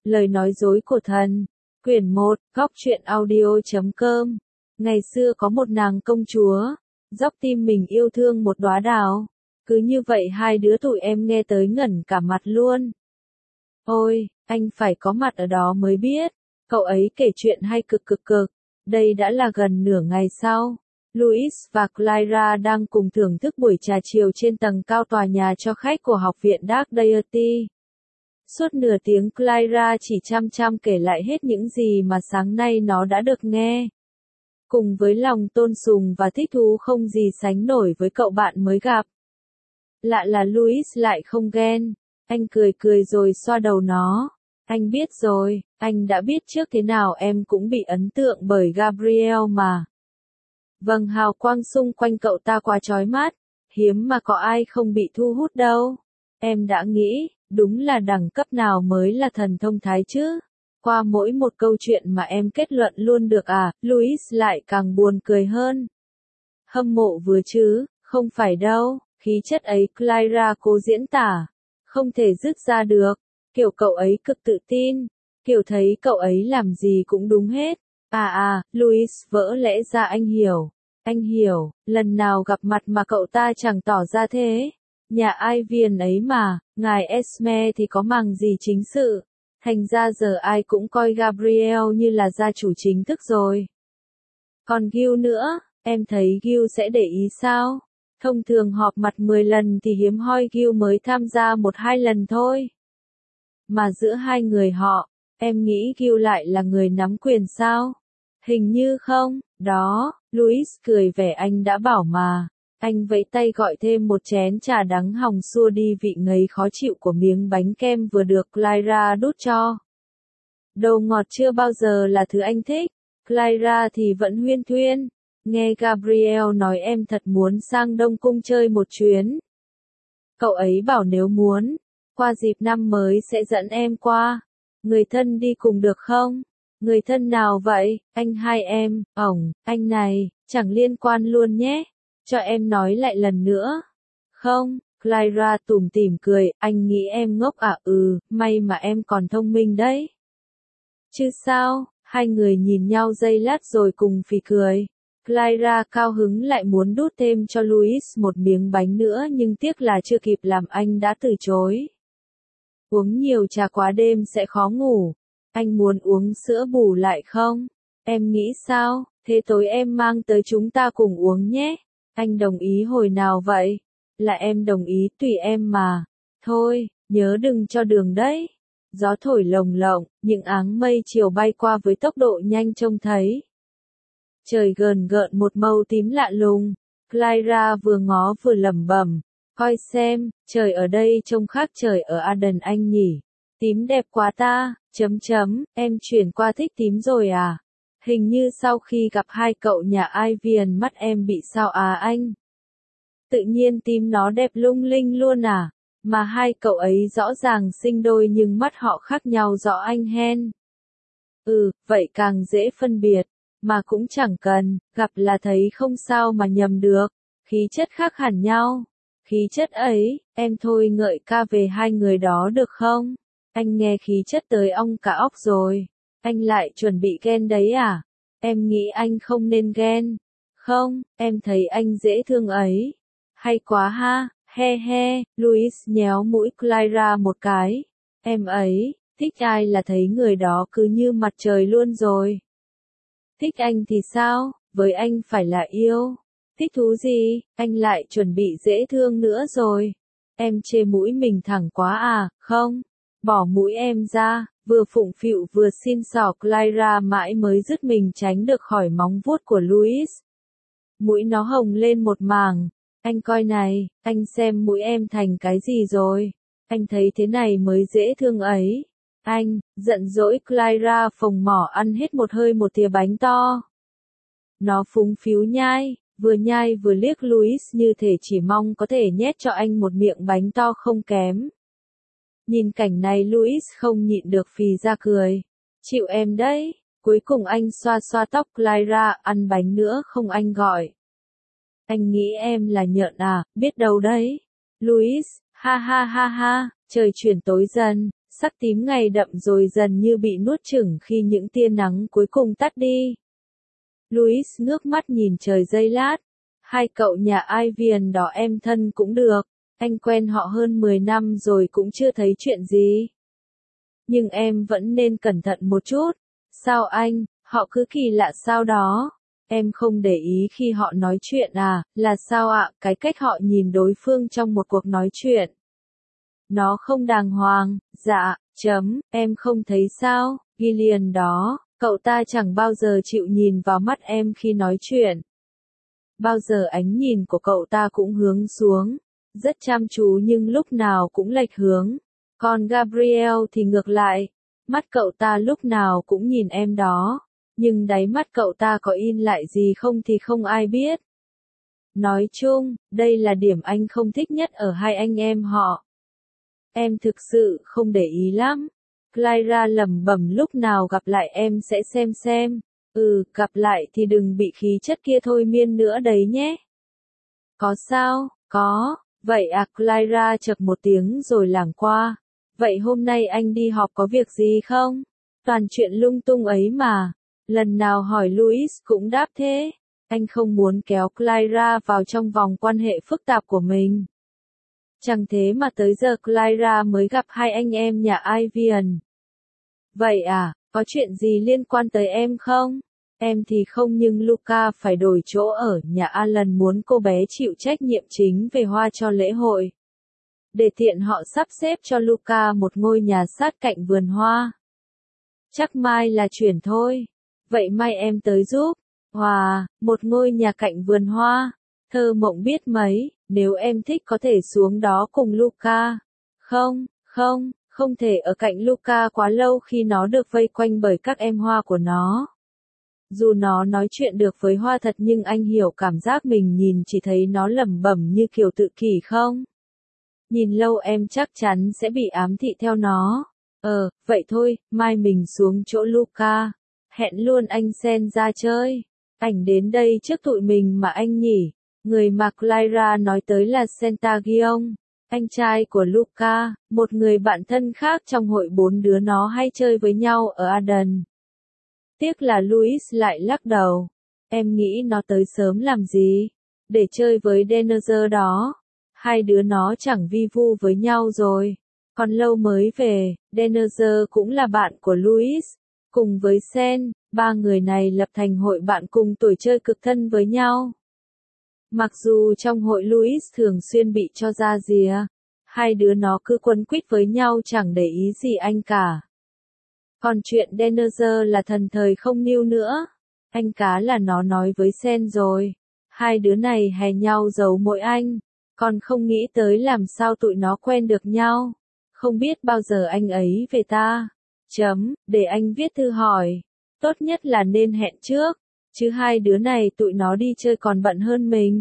Lời nói dối của thần. Quyển 1, góc truyện audio.com. Ngày xưa có một nàng công chúa, dốc tim mình yêu thương một đóa đào. Cứ như vậy hai đứa tụi em nghe tới ngẩn cả mặt luôn. Ôi, anh phải có mặt ở đó mới biết. Cậu ấy kể chuyện hay cực. Đây đã là gần nửa ngày sau. Louis và Clara đang cùng thưởng thức buổi trà chiều trên tầng cao tòa nhà cho khách của học viện Dark Deity. Suốt nửa tiếng Clara chỉ chăm kể lại hết những gì mà sáng nay nó đã được nghe. Cùng với lòng tôn sùng và thích thú không gì sánh nổi với cậu bạn mới gặp. Lạ là Louis lại không ghen. Anh cười rồi xoa đầu nó. Anh biết rồi, anh đã biết trước thế nào em cũng bị ấn tượng bởi Gabriel mà. Vâng, hào quang xung quanh cậu ta quá chói mắt, hiếm mà có ai không bị thu hút đâu. Em đã nghĩ, đúng là đẳng cấp nào mới là thần thông thái chứ? Qua mỗi một câu chuyện mà em kết luận luôn được à? Louis lại càng buồn cười hơn. Hâm mộ vừa chứ, không phải đâu, khí chất ấy Clara cố diễn tả, không thể dứt ra được, kiểu cậu ấy cực tự tin, kiểu thấy cậu ấy làm gì cũng đúng hết. Louis vỡ lẽ ra anh hiểu, lần nào gặp mặt mà cậu ta chẳng tỏ ra thế. Nhà Ivian ấy mà, ngài Esme thì có màng gì chính sự, thành ra giờ ai cũng coi Gabriel như là gia chủ chính thức rồi. Còn Gil nữa, em thấy Gil sẽ để ý sao? Thông thường họp mặt 10 lần thì hiếm hoi Gil mới tham gia 1-2 lần thôi. Mà giữa hai người họ, em nghĩ Gil lại là người nắm quyền sao? Hình như không, đó, Louis cười vẻ anh đã bảo mà. Anh vẫy tay gọi thêm một chén trà đắng hòng xua đi vị ngấy khó chịu của miếng bánh kem vừa được Clara đút cho. Đồ ngọt chưa bao giờ là thứ anh thích, Clara thì vẫn huyên thuyên. Nghe Gabriel nói em thật muốn sang Đông Cung chơi một chuyến. Cậu ấy bảo nếu muốn, qua dịp năm mới sẽ dẫn em qua. Người thân đi cùng được không? Người thân nào vậy? Anh hai em, anh này, chẳng liên quan luôn nhé. Cho em nói lại lần nữa. Không, Clara tủm tỉm cười, anh nghĩ em ngốc à? May mà em còn thông minh đấy. Chứ sao? Hai người nhìn nhau giây lát rồi cùng phì cười. Clara cao hứng lại muốn đút thêm cho Louis một miếng bánh nữa nhưng tiếc là chưa kịp làm anh đã từ chối. Uống nhiều trà quá đêm sẽ khó ngủ. Anh muốn uống sữa bù lại không? Em nghĩ sao? Thế tối em mang tới chúng ta cùng uống nhé. Anh đồng ý hồi nào vậy? Là em đồng ý tùy em mà. Thôi, nhớ đừng cho đường đấy. Gió thổi lồng lộng, những áng mây chiều bay qua với tốc độ nhanh trông thấy. Trời gợn một màu tím lạ lùng. Clara vừa ngó vừa lẩm bẩm. Coi xem, trời ở đây trông khác trời ở Aden anh nhỉ. Tím đẹp quá ta, em chuyển qua thích tím rồi à? Hình như sau khi gặp hai cậu nhà Ivian mắt em bị sao à anh? Tự nhiên tím nó đẹp lung linh luôn à? Mà hai cậu ấy rõ ràng sinh đôi nhưng mắt họ khác nhau rõ anh hen. Vậy càng dễ phân biệt, mà cũng chẳng cần, gặp là thấy không sao mà nhầm được, khí chất khác hẳn nhau. Khí chất ấy, em thôi ngợi ca về hai người đó được không? Anh nghe khí chất tới ong cả óc rồi. Anh lại chuẩn bị ghen đấy à? Em nghĩ anh không nên ghen. Không, em thấy anh dễ thương ấy. Hay quá ha, he, Louis nhéo mũi Clara một cái. Em ấy, thích ai là thấy người đó cứ như mặt trời luôn rồi. Thích anh thì sao, với anh phải là yêu. Thích thú gì, anh lại chuẩn bị dễ thương nữa rồi. Em chê mũi mình thẳng quá à, không? Bỏ mũi em ra, vừa phụng phịu vừa xin xỏ Clara mãi mới dứt mình tránh được khỏi móng vuốt của Louis. Mũi nó hồng lên một mảng. Anh coi này, anh xem mũi em thành cái gì rồi. Anh thấy thế này mới dễ thương ấy. Anh, giận dỗi Clara phồng mỏ ăn hết một hơi một thìa bánh to. Nó phúng phíu nhai vừa liếc Louis như thể chỉ mong có thể nhét cho anh một miệng bánh to không kém. Nhìn cảnh này Louis không nhịn được phì ra cười. Chịu em đấy. Cuối cùng anh xoa tóc Clara, ăn bánh nữa không anh gọi. Anh nghĩ em là nhợn à, biết đâu đấy. Louis, ha, trời chuyển tối dần, Sắc tím ngày đậm rồi dần như bị nuốt chửng khi những tia nắng cuối cùng tắt đi. Louis ngước mắt nhìn trời giây lát. Hai cậu nhà Ivian đó em thân cũng được. Anh quen họ hơn 10 năm rồi cũng chưa thấy chuyện gì. Nhưng em vẫn nên cẩn thận một chút. Sao anh, họ cứ kỳ lạ sao đó. Em không để ý khi họ nói chuyện à, là sao ạ, cái cách họ nhìn đối phương trong một cuộc nói chuyện. Nó không đàng hoàng, dạ, em không thấy sao, Gillian đó, cậu ta chẳng bao giờ chịu nhìn vào mắt em khi nói chuyện. Bao giờ ánh nhìn của cậu ta cũng hướng xuống, rất chăm chú nhưng lúc nào cũng lệch hướng. Còn Gabriel thì ngược lại, mắt cậu ta lúc nào cũng nhìn em đó, nhưng đáy mắt cậu ta có in lại gì không thì không ai biết. Nói chung, đây là điểm anh không thích nhất ở hai anh em họ. Em thực sự không để ý lắm. Clara lẩm bẩm lúc nào gặp lại em sẽ xem. Gặp lại thì đừng bị khí chất kia thôi miên nữa đấy nhé. Có sao, có, vậy à Clara chậc một tiếng rồi lảng qua. Vậy hôm nay anh đi họp có việc gì không? Toàn chuyện lung tung ấy mà. Lần nào hỏi Louis cũng đáp thế. Anh không muốn kéo Clara vào trong vòng quan hệ phức tạp của mình. Chẳng thế mà tới giờ Clara mới gặp hai anh em nhà Ivian. Vậy à, có chuyện gì liên quan tới em không? Em thì không nhưng Luca phải đổi chỗ ở nhà Alan muốn cô bé chịu trách nhiệm chính về hoa cho lễ hội. Để tiện họ sắp xếp cho Luca một ngôi nhà sát cạnh vườn hoa. Chắc mai là chuyển thôi. Vậy mai em tới giúp. Wow, một ngôi nhà cạnh vườn hoa. Thơ mộng biết mấy, nếu em thích có thể xuống đó cùng Luca. Không thể ở cạnh Luca quá lâu khi nó được vây quanh bởi các em hoa của nó. Dù nó nói chuyện được với hoa thật nhưng anh hiểu cảm giác mình nhìn chỉ thấy nó lẩm bẩm như kiểu tự kỷ không? Nhìn lâu em chắc chắn sẽ bị ám thị theo nó. Vậy thôi, mai mình xuống chỗ Luca. Hẹn luôn anh Sen ra chơi. Ảnh đến đây trước tụi mình mà anh nhỉ. Người mà Clara nói tới là Sentagion, anh trai của Luca, một người bạn thân khác trong hội bốn đứa nó hay chơi với nhau ở Aden. Tiếc là Louis lại lắc đầu. Em nghĩ nó tới sớm làm gì? Để chơi với Denezer đó. Hai đứa nó chẳng vi vu với nhau rồi. Còn lâu mới về, Denezer cũng là bạn của Louis. Cùng với Sen, ba người này lập thành hội bạn cùng tuổi chơi cực thân với nhau. Mặc dù trong hội Louis thường xuyên bị cho ra rìa, hai đứa nó cứ quấn quýt với nhau chẳng để ý gì anh cả. Còn chuyện Denezer là thần thời không níu nữa. Anh cá là nó nói với Sen rồi. Hai đứa này hè nhau giấu mỗi anh. Còn không nghĩ tới làm sao tụi nó quen được nhau. Không biết bao giờ anh ấy về ta. Để anh viết thư hỏi. Tốt nhất là nên hẹn trước. Chứ hai đứa này tụi nó đi chơi còn bận hơn mình.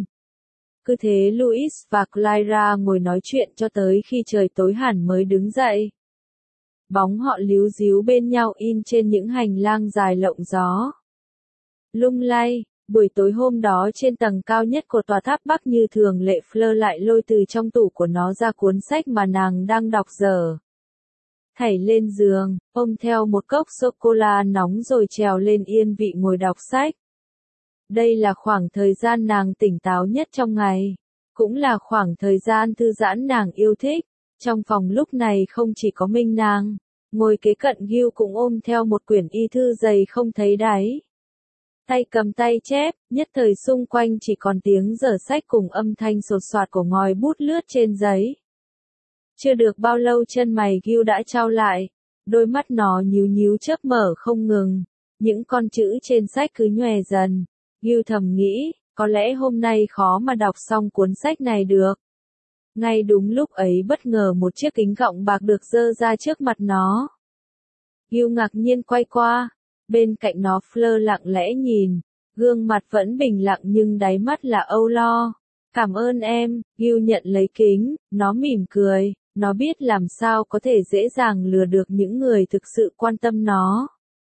Cứ thế Louis và Clara ngồi nói chuyện cho tới khi trời tối hẳn mới đứng dậy. Bóng họ líu díu bên nhau in trên những hành lang dài lộng gió. Lung lay, buổi tối hôm đó trên tầng cao nhất của tòa tháp Bắc như thường lệ Fleur lại lôi từ trong tủ của nó ra cuốn sách mà nàng đang đọc dở. Thảy lên giường, ôm theo một cốc sô-cô-la nóng rồi trèo lên yên vị ngồi đọc sách. Đây là khoảng thời gian nàng tỉnh táo nhất trong ngày. Cũng là khoảng thời gian thư giãn nàng yêu thích. Trong phòng lúc này không chỉ có mình nàng. Ngồi kế cận Gil cũng ôm theo một quyển y thư dày không thấy đáy. Tay cầm tay chép, nhất thời xung quanh chỉ còn tiếng dở sách cùng âm thanh sột soạt của ngòi bút lướt trên giấy. Chưa được bao lâu chân mày Gil đã chau lại. Đôi mắt nó nhíu nhíu chớp mở không ngừng. Những con chữ trên sách cứ nhòe dần. Gil thầm nghĩ, có lẽ hôm nay khó mà đọc xong cuốn sách này được. Ngay đúng lúc ấy bất ngờ một chiếc kính gọng bạc được giơ ra trước mặt nó. Gil ngạc nhiên quay qua. Bên cạnh nó Fleur lặng lẽ nhìn. Gương mặt vẫn bình lặng nhưng đáy mắt là âu lo. Cảm ơn em, Gil nhận lấy kính, nó mỉm cười. Nó biết làm sao có thể dễ dàng lừa được những người thực sự quan tâm nó.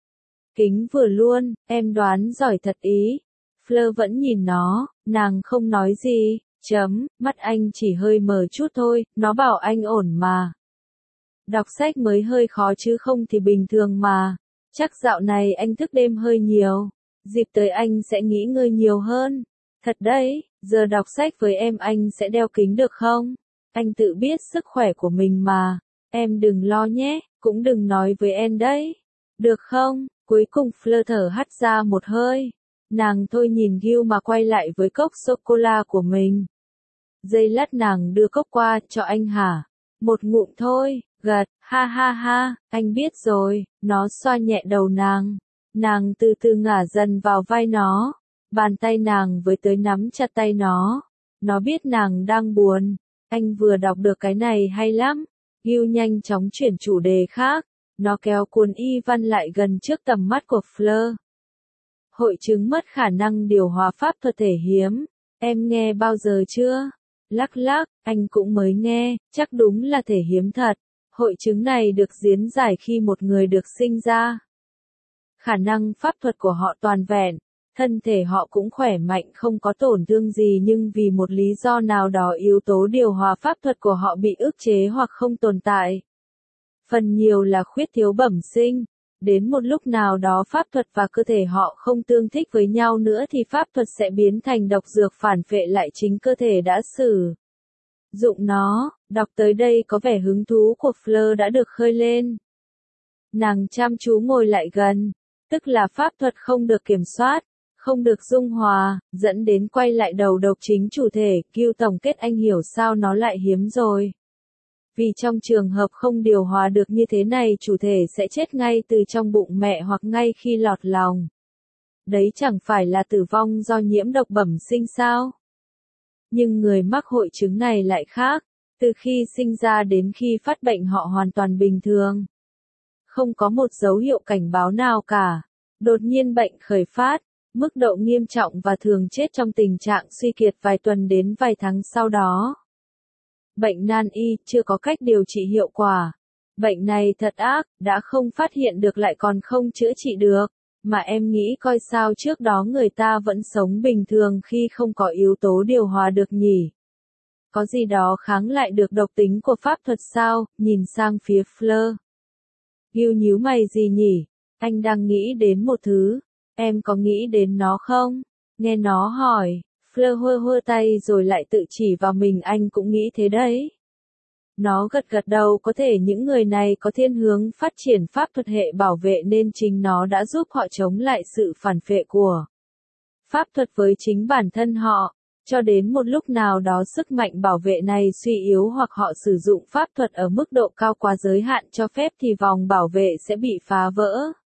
Kính vừa luôn, em đoán giỏi thật ý. Fleur vẫn nhìn nó, nàng không nói gì, mắt anh chỉ hơi mờ chút thôi, nó bảo anh ổn mà. Đọc sách mới hơi khó chứ không thì bình thường mà. Chắc dạo này anh thức đêm hơi nhiều. Dịp tới anh sẽ nghỉ ngơi nhiều hơn. Thật đấy, giờ đọc sách với em anh sẽ đeo kính được không? Anh tự biết sức khỏe của mình mà. Em đừng lo nhé, cũng đừng nói với em đấy. Được không? Cuối cùng Fleur thở hắt ra một hơi. Nàng thôi nhìn Gil mà quay lại với cốc sô-cô-la của mình. Giây lát nàng đưa cốc qua cho anh hả? Một ngụm thôi, gật, ha ha ha, anh biết rồi, nó xoa nhẹ đầu nàng. Nàng từ từ ngả dần vào vai nó. Bàn tay nàng với tới nắm chặt tay nó. Nó biết nàng đang buồn. Anh vừa đọc được cái này hay lắm. Gil nhanh chóng chuyển chủ đề khác. Nó kéo cuốn y văn lại gần trước tầm mắt của Fleur. Hội chứng mất khả năng điều hòa pháp thuật thể hiếm. Em nghe bao giờ chưa? Lắc lắc, anh cũng mới nghe, chắc đúng là thể hiếm thật. Hội chứng này được diễn giải khi một người được sinh ra. Khả năng pháp thuật của họ toàn vẹn, thân thể họ cũng khỏe mạnh không có tổn thương gì nhưng vì một lý do nào đó yếu tố điều hòa pháp thuật của họ bị ức chế hoặc không tồn tại. Phần nhiều là khuyết thiếu bẩm sinh. Đến một lúc nào đó pháp thuật và cơ thể họ không tương thích với nhau nữa thì pháp thuật sẽ biến thành độc dược phản vệ lại chính cơ thể đã sử dụng nó. Đọc tới đây có vẻ hứng thú của Fleur đã được khơi lên. Nàng chăm chú ngồi lại gần, tức là pháp thuật không được kiểm soát, không được dung hòa, dẫn đến quay lại đầu độc chính chủ thể. Gil tổng kết anh hiểu sao nó lại hiếm rồi. Vì trong trường hợp không điều hòa được như thế này chủ thể sẽ chết ngay từ trong bụng mẹ hoặc ngay khi lọt lòng. Đấy chẳng phải là tử vong do nhiễm độc bẩm sinh sao? Nhưng người mắc hội chứng này lại khác, từ khi sinh ra đến khi phát bệnh họ hoàn toàn bình thường. Không có một dấu hiệu cảnh báo nào cả. Đột nhiên bệnh khởi phát, mức độ nghiêm trọng và thường chết trong tình trạng suy kiệt vài tuần đến vài tháng sau đó. Bệnh nan y chưa có cách điều trị hiệu quả. Bệnh này thật ác, đã không phát hiện được lại còn không chữa trị được. Mà em nghĩ coi sao trước đó người ta vẫn sống bình thường khi không có yếu tố điều hòa được nhỉ? Có gì đó kháng lại được độc tính của pháp thuật sao? Nhìn sang phía Fleur. Gil nhíu mày gì nhỉ? Anh đang nghĩ đến một thứ. Em có nghĩ đến nó không? Nghe nó hỏi. Fleur hơ tay rồi lại tự chỉ vào mình anh cũng nghĩ thế đấy. Nó gật đầu có thể những người này có thiên hướng phát triển pháp thuật hệ bảo vệ nên chính nó đã giúp họ chống lại sự phản vệ của pháp thuật với chính bản thân họ. Cho đến một lúc nào đó sức mạnh bảo vệ này suy yếu hoặc họ sử dụng pháp thuật ở mức độ cao quá giới hạn cho phép thì vòng bảo vệ sẽ bị phá vỡ.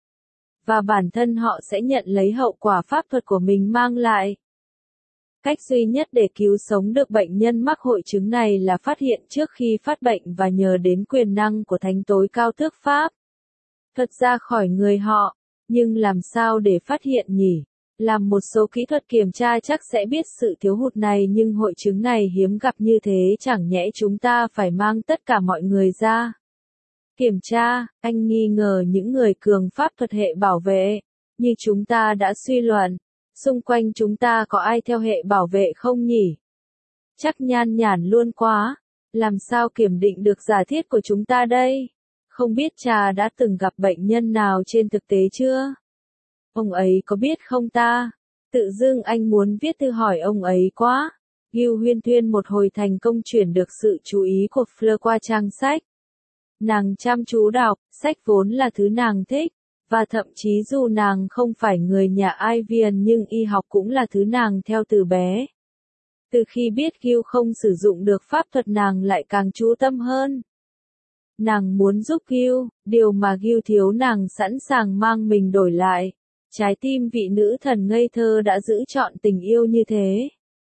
Và bản thân họ sẽ nhận lấy hậu quả pháp thuật của mình mang lại. Cách duy nhất để cứu sống được bệnh nhân mắc hội chứng này là phát hiện trước khi phát bệnh và nhờ đến quyền năng của thánh tối cao thước pháp. Thuật ra khỏi người họ, nhưng làm sao để phát hiện nhỉ? Làm một số kỹ thuật kiểm tra chắc sẽ biết sự thiếu hụt này nhưng hội chứng này hiếm gặp như thế chẳng nhẽ chúng ta phải mang tất cả mọi người ra. Kiểm tra, anh nghi ngờ những người cường pháp thuật hệ bảo vệ, như chúng ta đã suy luận. Xung quanh chúng ta có ai theo hệ bảo vệ không nhỉ? Chắc nhan nhản luôn quá. Làm sao kiểm định được giả thiết của chúng ta đây? Không biết cha đã từng gặp bệnh nhân nào trên thực tế chưa? Ông ấy có biết không ta? Tự dưng anh muốn viết thư hỏi ông ấy quá. Gil huyên thuyên một hồi thành công chuyển được sự chú ý của Fleur qua trang sách. Nàng chăm chú đọc, sách vốn là thứ nàng thích. Và thậm chí dù nàng không phải người nhà Ivian nhưng y học cũng là thứ nàng theo từ bé. Từ khi biết Gil không sử dụng được pháp thuật nàng lại càng chú tâm hơn. Nàng muốn giúp Gil, điều mà Gil thiếu nàng sẵn sàng mang mình đổi lại. Trái tim vị nữ thần ngây thơ đã giữ trọn tình yêu như thế.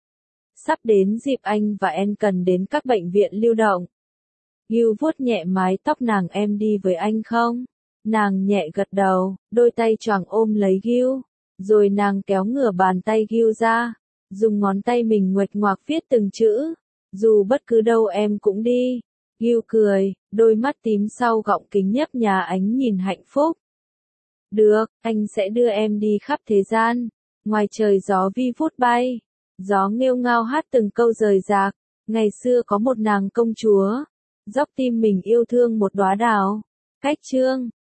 Sắp đến dịp anh và Anne cần đến các bệnh viện lưu động. Gil vuốt nhẹ mái tóc nàng em đi với anh không? Nàng nhẹ gật đầu, đôi tay choàng ôm lấy Gil. Rồi nàng kéo ngửa bàn tay Gil ra. Dùng ngón tay mình nguệch ngoạc viết từng chữ. Dù bất cứ đâu em cũng đi. Gil cười, đôi mắt tím sau gọng kính nhấp nhá ánh nhìn hạnh phúc. Được, anh sẽ đưa em đi khắp thế gian. Ngoài trời gió vi vút bay. Gió nghêu ngao hát từng câu rời rạc. Ngày xưa có một nàng công chúa. Dốc tim mình yêu thương một đóa đào. Cách chương